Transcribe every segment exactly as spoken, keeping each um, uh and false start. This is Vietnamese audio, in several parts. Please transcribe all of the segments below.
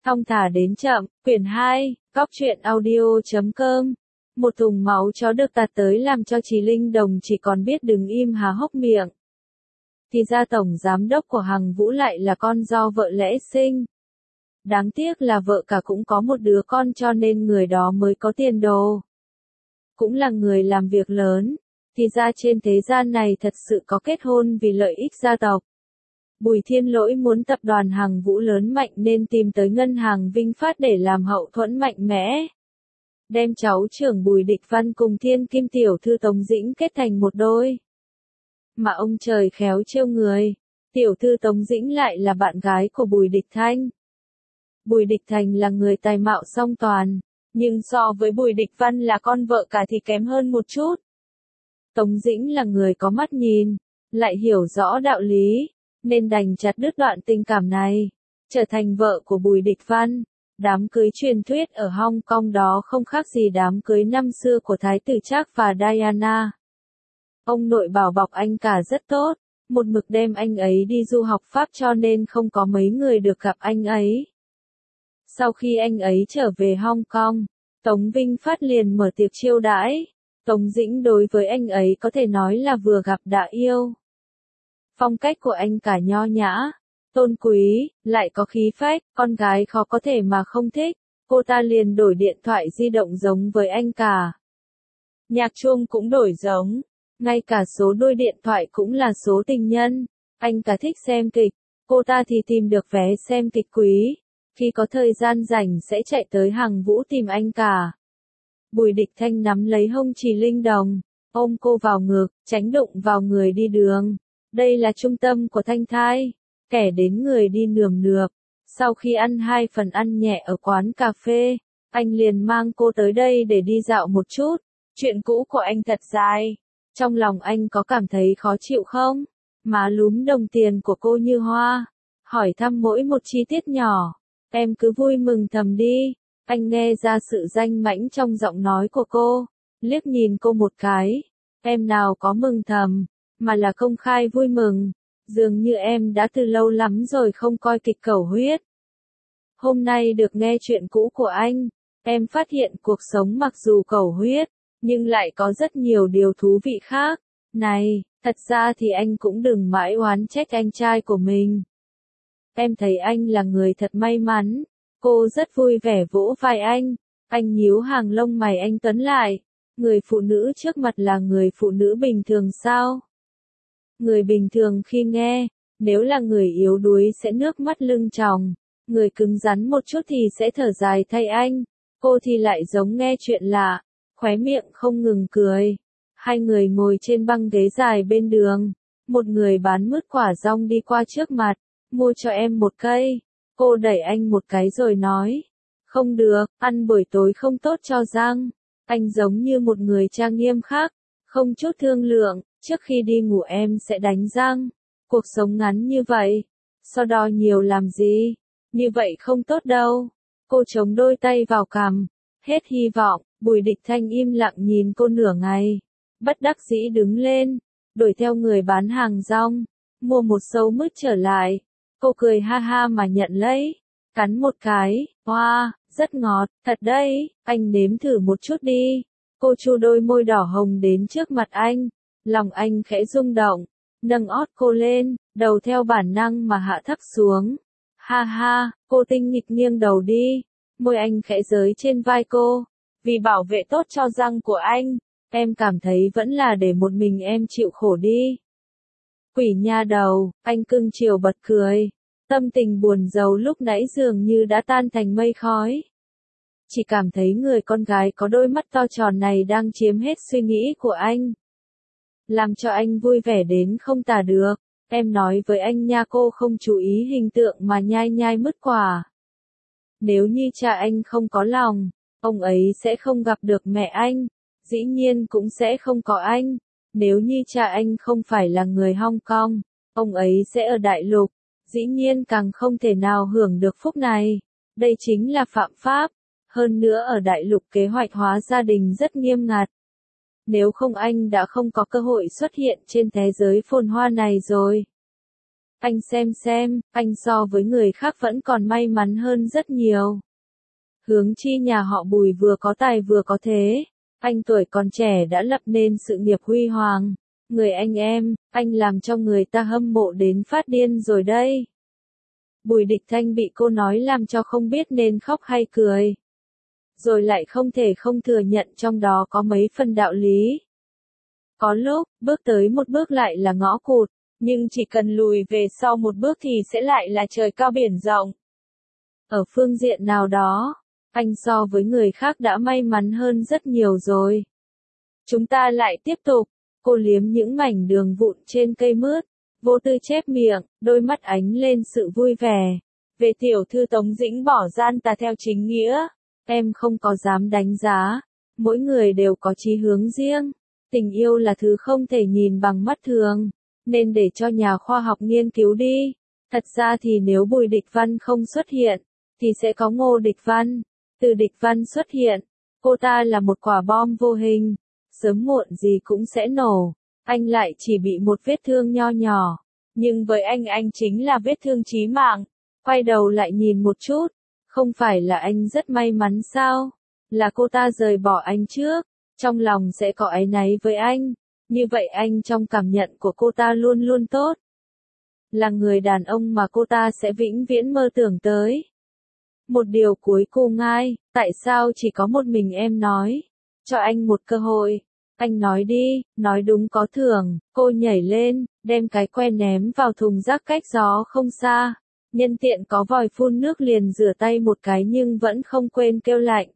Thong thả đến chậm, quyển hai, góc truyện audio chấm com. Một thùng máu chó được tạt tới làm cho Chí Linh Đồng chỉ còn biết đứng im há hốc miệng. Thì ra tổng giám đốc của Hằng Vũ lại là con do vợ lẽ sinh. Đáng tiếc là vợ cả cũng có một đứa con cho nên người đó mới có tiền đồ. Cũng là người làm việc lớn. Thì ra trên thế gian này thật sự có kết hôn vì lợi ích gia tộc. Bùi Thiên Lỗi muốn tập đoàn Hằng Vũ lớn mạnh nên tìm tới ngân hàng Vinh Phát để làm hậu thuẫn mạnh mẽ. Đem cháu trưởng Bùi Địch Văn cùng thiên kim tiểu thư Tống Dĩnh kết thành một đôi. Mà ông trời khéo trêu người, tiểu thư Tống Dĩnh lại là bạn gái của Bùi Địch Thanh. Bùi Địch Thành là người tài mạo song toàn, nhưng so với Bùi Địch Văn là con vợ cả thì kém hơn một chút. Tống Dĩnh là người có mắt nhìn, lại hiểu rõ đạo lý, nên đành chặt đứt đoạn tình cảm này, trở thành vợ của Bùi Địch Văn. Đám cưới truyền thuyết ở Hong Kong đó không khác gì đám cưới năm xưa của Thái tử Trác và Diana. Ông nội bảo bọc anh cả rất tốt, một mực đem anh ấy đi du học Pháp cho nên không có mấy người được gặp anh ấy. Sau khi anh ấy trở về Hong Kong, Tống Vinh Phát liền mở tiệc chiêu đãi. Tống Dĩnh đối với anh ấy có thể nói là vừa gặp đã yêu. Phong cách của anh cả nho nhã, tôn quý, lại có khí phách, con gái khó có thể mà không thích. Cô ta liền đổi điện thoại di động giống với anh cả. Nhạc chuông cũng đổi giống, ngay cả số đuôi điện thoại cũng là số tình nhân. Anh cả thích xem kịch, cô ta thì tìm được vé xem kịch quý. Khi có thời gian rảnh sẽ chạy tới Hằng Vũ tìm anh cả. Bùi Địch Thanh nắm lấy hông Chí Linh Đồng, ôm cô vào ngực, tránh đụng vào người đi đường. Đây là trung tâm của Thanh Thai, kẻ đến người đi nườm nượp. Sau khi ăn hai phần ăn nhẹ ở quán cà phê, anh liền mang cô tới đây để đi dạo một chút. Chuyện cũ của anh thật dài. Trong lòng anh có cảm thấy khó chịu không? Má lúm đồng tiền của cô như hoa, hỏi thăm mỗi một chi tiết nhỏ. Em cứ vui mừng thầm đi. Anh nghe ra sự danh mãnh trong giọng nói của cô, liếc nhìn cô một cái. Em nào có mừng thầm, mà là công khai vui mừng. Dường như em đã từ lâu lắm rồi không coi kịch Cẩu Huyết. Hôm nay được nghe chuyện cũ của anh, em phát hiện cuộc sống mặc dù Cẩu Huyết, nhưng lại có rất nhiều điều thú vị khác. Này, thật ra thì anh cũng đừng mãi oán trách anh trai của mình. Em thấy anh là người thật may mắn. Cô rất vui vẻ vỗ vai anh. Anh nhíu hàng lông mày anh tuấn lại. Người phụ nữ trước mặt là người phụ nữ bình thường sao? Người bình thường khi nghe, nếu là người yếu đuối sẽ nước mắt lưng tròng. Người cứng rắn một chút thì sẽ thở dài thay anh. Cô thì lại giống nghe chuyện lạ, khóe miệng không ngừng cười. Hai người ngồi trên băng ghế dài bên đường. Một người bán mứt quả dong đi qua trước mặt. Mua cho em một cây. Cô đẩy anh một cái rồi nói. Không được, ăn buổi tối không tốt cho răng. Anh giống như một người trang nghiêm khác, không chút thương lượng. Trước khi đi ngủ em sẽ đánh răng. Cuộc sống ngắn như vậy, so đo nhiều làm gì? Như vậy không tốt đâu. Cô chống đôi tay vào cằm. Hết hy vọng. Bùi Địch Thanh im lặng nhìn cô nửa ngày. Bất đắc dĩ đứng lên, đuổi theo người bán hàng rong, mua một sâu mứt trở lại. Cô cười ha ha mà nhận lấy, cắn một cái. Hoa, wow, rất ngọt, thật đấy, anh nếm thử một chút đi. Cô chu đôi môi đỏ hồng đến trước mặt anh, lòng anh khẽ rung động, nâng ót cô lên, đầu theo bản năng mà hạ thấp xuống. Ha ha, cô tinh nghịch nghiêng đầu đi, môi anh khẽ giới trên vai cô. Vì bảo vệ tốt cho răng của anh, em cảm thấy vẫn là để một mình em chịu khổ đi. Quỷ nha đầu, anh cưng chiều bật cười. Tâm tình buồn rầu lúc nãy dường như đã tan thành mây khói. Chỉ cảm thấy người con gái có đôi mắt to tròn này đang chiếm hết suy nghĩ của anh. Làm cho anh vui vẻ đến không tả được. Em nói với anh nha, cô không chú ý hình tượng mà nhai nhai mứt quả. Nếu như cha anh không có lòng, ông ấy sẽ không gặp được mẹ anh. Dĩ nhiên cũng sẽ không có anh. Nếu như cha anh không phải là người Hong Kong, ông ấy sẽ ở Đại Lục. Dĩ nhiên càng không thể nào hưởng được phúc này. Đây chính là phạm pháp. Hơn nữa ở Đại Lục kế hoạch hóa gia đình rất nghiêm ngặt. Nếu không anh đã không có cơ hội xuất hiện trên thế giới phồn hoa này rồi. anh xem xem, anh so với người khác vẫn còn may mắn hơn rất nhiều. Hướng chi nhà họ Bùi vừa có tài vừa có thế, anh tuổi còn trẻ đã lập nên sự nghiệp huy hoàng. Người anh em, anh làm cho người ta hâm mộ đến phát điên rồi đây. Bùi Địch Thanh bị cô nói làm cho không biết nên khóc hay cười. Rồi lại không thể không thừa nhận trong đó có mấy phần đạo lý. Có lúc, bước tới một bước lại là ngõ cụt, nhưng chỉ cần lùi về sau một bước thì sẽ lại là trời cao biển rộng. Ở phương diện nào đó, anh so với người khác đã may mắn hơn rất nhiều rồi. Chúng ta lại tiếp tục, cô liếm những mảnh đường vụn trên cây mướt, vô tư chép miệng, đôi mắt ánh lên sự vui vẻ. Về tiểu thư Tống Dĩnh bỏ gian tà theo chính nghĩa, em không có dám đánh giá, mỗi người đều có chí hướng riêng. Tình yêu là thứ không thể nhìn bằng mắt thường, nên để cho nhà khoa học nghiên cứu đi. Thật ra thì nếu Bùi Địch Văn không xuất hiện, thì sẽ có Ngô Địch Văn. Từ Địch Văn xuất hiện, cô ta là một quả bom vô hình, sớm muộn gì cũng sẽ nổ. Anh lại chỉ bị một vết thương nho nhỏ, nhưng với anh anh chính là vết thương chí mạng. Quay đầu lại nhìn một chút, không phải là anh rất may mắn sao? Là cô ta rời bỏ anh trước, trong lòng sẽ có áy náy với anh. Như vậy anh trong cảm nhận của cô ta luôn luôn tốt. Là người đàn ông mà cô ta sẽ vĩnh viễn mơ tưởng tới. Một điều cuối cùng ai, tại sao chỉ có một mình em nói? Cho anh một cơ hội. Anh nói đi, nói đúng có thưởng. Cô nhảy lên, đem cái que ném vào thùng rác cách gió không xa. Nhân tiện có vòi phun nước liền rửa tay một cái nhưng vẫn không quên kêu lạnh.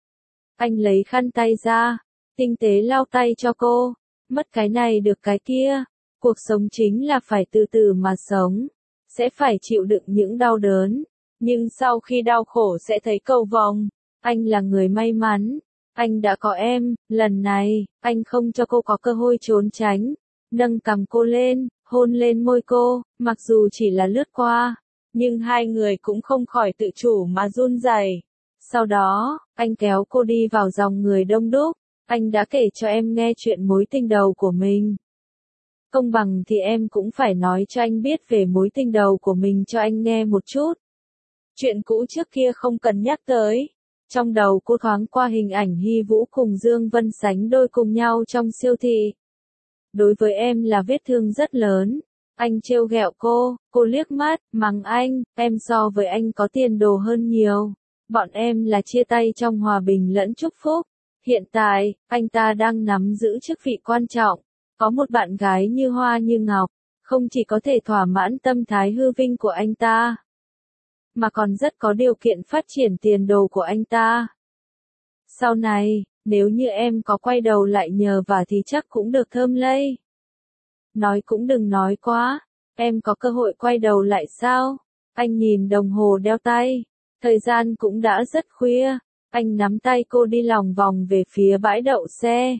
Anh lấy khăn tay ra, tinh tế lau tay cho cô. Mất cái này được cái kia. Cuộc sống chính là phải từ từ mà sống. Sẽ phải chịu đựng những đau đớn. Nhưng sau khi đau khổ sẽ thấy cầu vồng. Anh là người may mắn. Anh đã có em, lần này, anh không cho cô có cơ hội trốn tránh. Nâng cằm cô lên, hôn lên môi cô, mặc dù chỉ là lướt qua. Nhưng hai người cũng không khỏi tự chủ mà run rẩy. Sau đó, anh kéo cô đi vào dòng người đông đúc. Anh đã kể cho em nghe chuyện mối tình đầu của mình. Công bằng thì em cũng phải nói cho anh biết về mối tình đầu của mình cho anh nghe một chút. Chuyện cũ trước kia không cần nhắc tới. Trong đầu cô thoáng qua hình ảnh Hy Vũ cùng Dương Vân sánh đôi cùng nhau trong siêu thị. Đối với em là vết thương rất lớn. Anh trêu ghẹo cô, cô liếc mắt, mắng anh, em so với anh có tiền đồ hơn nhiều. Bọn em là chia tay trong hòa bình lẫn chúc phúc. Hiện tại, anh ta đang nắm giữ chức vị quan trọng. Có một bạn gái như hoa như ngọc, không chỉ có thể thỏa mãn tâm thái hư vinh của anh ta, mà còn rất có điều kiện phát triển tiền đồ của anh ta. Sau này, nếu như em có quay đầu lại nhờ vả thì chắc cũng được thơm lây. Nói cũng đừng nói quá, em có cơ hội quay đầu lại sao? Anh nhìn đồng hồ đeo tay, thời gian cũng đã rất khuya, anh nắm tay cô đi lòng vòng về phía bãi đậu xe.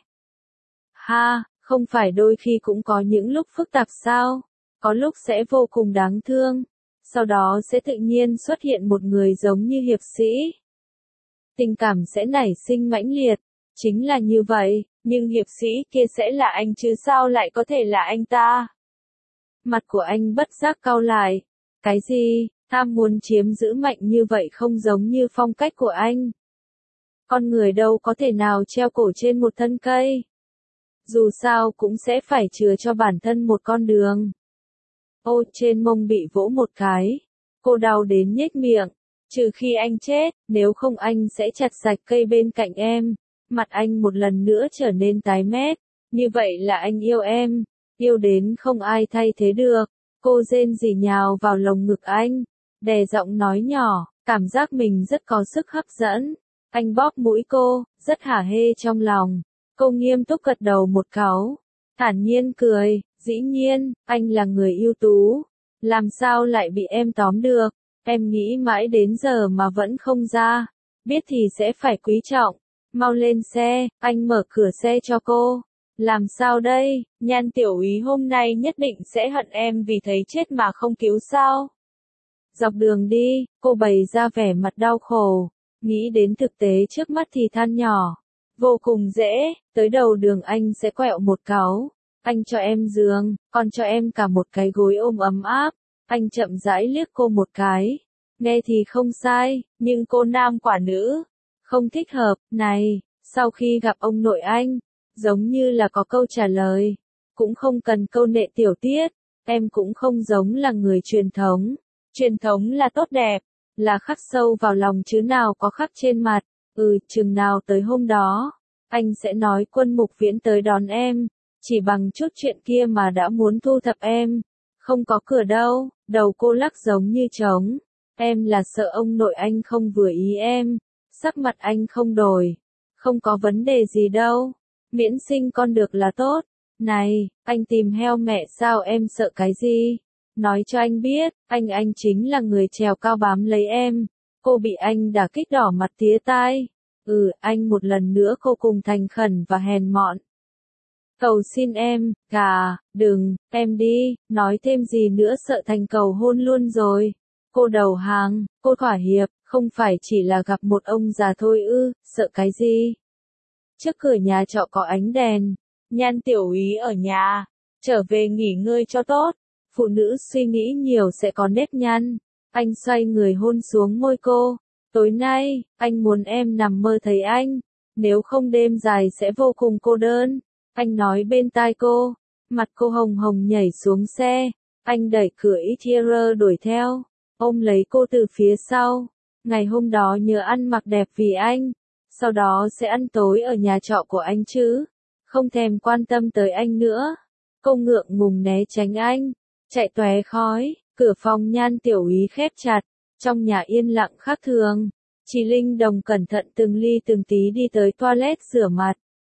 Ha, không phải đôi khi cũng có những lúc phức tạp sao? Có lúc sẽ vô cùng đáng thương. Sau đó sẽ tự nhiên xuất hiện một người giống như hiệp sĩ. Tình cảm sẽ nảy sinh mãnh liệt, chính là như vậy, nhưng hiệp sĩ kia sẽ là anh chứ sao lại có thể là anh ta? Mặt của anh bất giác cau lại. Cái gì, tham muốn chiếm giữ mạnh như vậy không giống như phong cách của anh. Con người đâu có thể nào treo cổ trên một thân cây. Dù sao cũng sẽ phải chừa cho bản thân một con đường. Ô, trên mông bị vỗ một cái. Cô đau đến nhếch miệng. Trừ khi anh chết, nếu không anh sẽ chặt sạch cây bên cạnh em. Mặt anh một lần nữa trở nên tái mét. Như vậy là anh yêu em. Yêu đến không ai thay thế được. Cô rên rỉ nhào vào lồng ngực anh. Đè giọng nói nhỏ, cảm giác mình rất có sức hấp dẫn. Anh bóp mũi cô, rất hả hê trong lòng. Cô nghiêm túc gật đầu một cáu. Thản nhiên cười, dĩ nhiên, anh là người ưu tú. Làm sao lại bị em tóm được? Em nghĩ mãi đến giờ mà vẫn không ra. Biết thì sẽ phải quý trọng. Mau lên xe, anh mở cửa xe cho cô. Làm sao đây, Nhan tiểu úy hôm nay nhất định sẽ hận em vì thấy chết mà không cứu sao? Dọc đường đi, cô bày ra vẻ mặt đau khổ. Nghĩ đến thực tế trước mắt thì than nhỏ. Vô cùng dễ, tới đầu đường anh sẽ quẹo một cáu. Anh cho em giường, còn cho em cả một cái gối ôm ấm áp. Anh chậm rãi liếc cô một cái. Nghe thì không sai, nhưng cô nam quả nữ. Không thích hợp, này, sau khi gặp ông nội anh, giống như là có câu trả lời. Cũng không cần câu nệ tiểu tiết, em cũng không giống là người truyền thống. Truyền thống là tốt đẹp, là khắc sâu vào lòng chứ nào có khắc trên mặt. Ừ, chừng nào tới hôm đó, anh sẽ nói Quân Mục Viễn tới đón em, chỉ bằng chút chuyện kia mà đã muốn thu thập em. Không có cửa đâu, đầu cô lắc giống như trống. Em là sợ ông nội anh không vừa ý em, sắc mặt anh không đổi. Không có vấn đề gì đâu, miễn sinh con được là tốt. Này, anh tìm heo mẹ sao em sợ cái gì? Nói cho anh biết, anh anh chính là người trèo cao bám lấy em. Cô bị anh đả kích đỏ mặt tía tai. Ừ, anh một lần nữa cô cùng thành khẩn và hèn mọn. Cầu xin em, gà, đừng, em đi, nói thêm gì nữa sợ thành cầu hôn luôn rồi. Cô đầu hàng, cô thỏa hiệp, không phải chỉ là gặp một ông già thôi ư, sợ cái gì? Trước cửa nhà trọ có ánh đèn, Nhan tiểu úy ở nhà, trở về nghỉ ngơi cho tốt. Phụ nữ suy nghĩ nhiều sẽ có nếp nhăn. Anh xoay người hôn xuống môi cô. Tối nay, anh muốn em nằm mơ thấy anh. Nếu không đêm dài sẽ vô cùng cô đơn. Anh nói bên tai cô. Mặt cô hồng hồng nhảy xuống xe. Anh đẩy cửa Interior đuổi theo. Ôm lấy cô từ phía sau. Ngày hôm đó nhớ ăn mặc đẹp vì anh. Sau đó sẽ ăn tối ở nhà trọ của anh chứ. Không thèm quan tâm tới anh nữa. Cô ngượng ngùng né tránh anh. Chạy tóe khói. Cửa phòng Nhan tiểu úy khép chặt. Trong nhà yên lặng khác thường. Chị Linh Đồng cẩn thận từng ly từng tí đi tới toilet rửa mặt.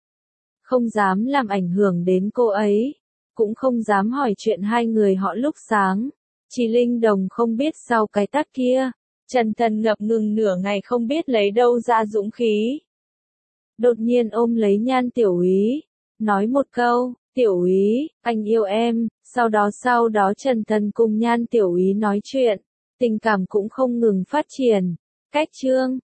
Không dám làm ảnh hưởng đến cô ấy. Cũng không dám hỏi chuyện hai người họ lúc sáng. Chị Linh Đồng không biết sau cái tát kia. Trần Thần ngập ngừng nửa ngày không biết lấy đâu ra dũng khí. Đột nhiên ôm lấy Nhan tiểu úy. Nói một câu, tiểu úy, anh yêu em. Sau đó sau đó Trần Thần cùng Nhan tiểu úy nói chuyện. Tình cảm cũng không ngừng phát triển. Cách chương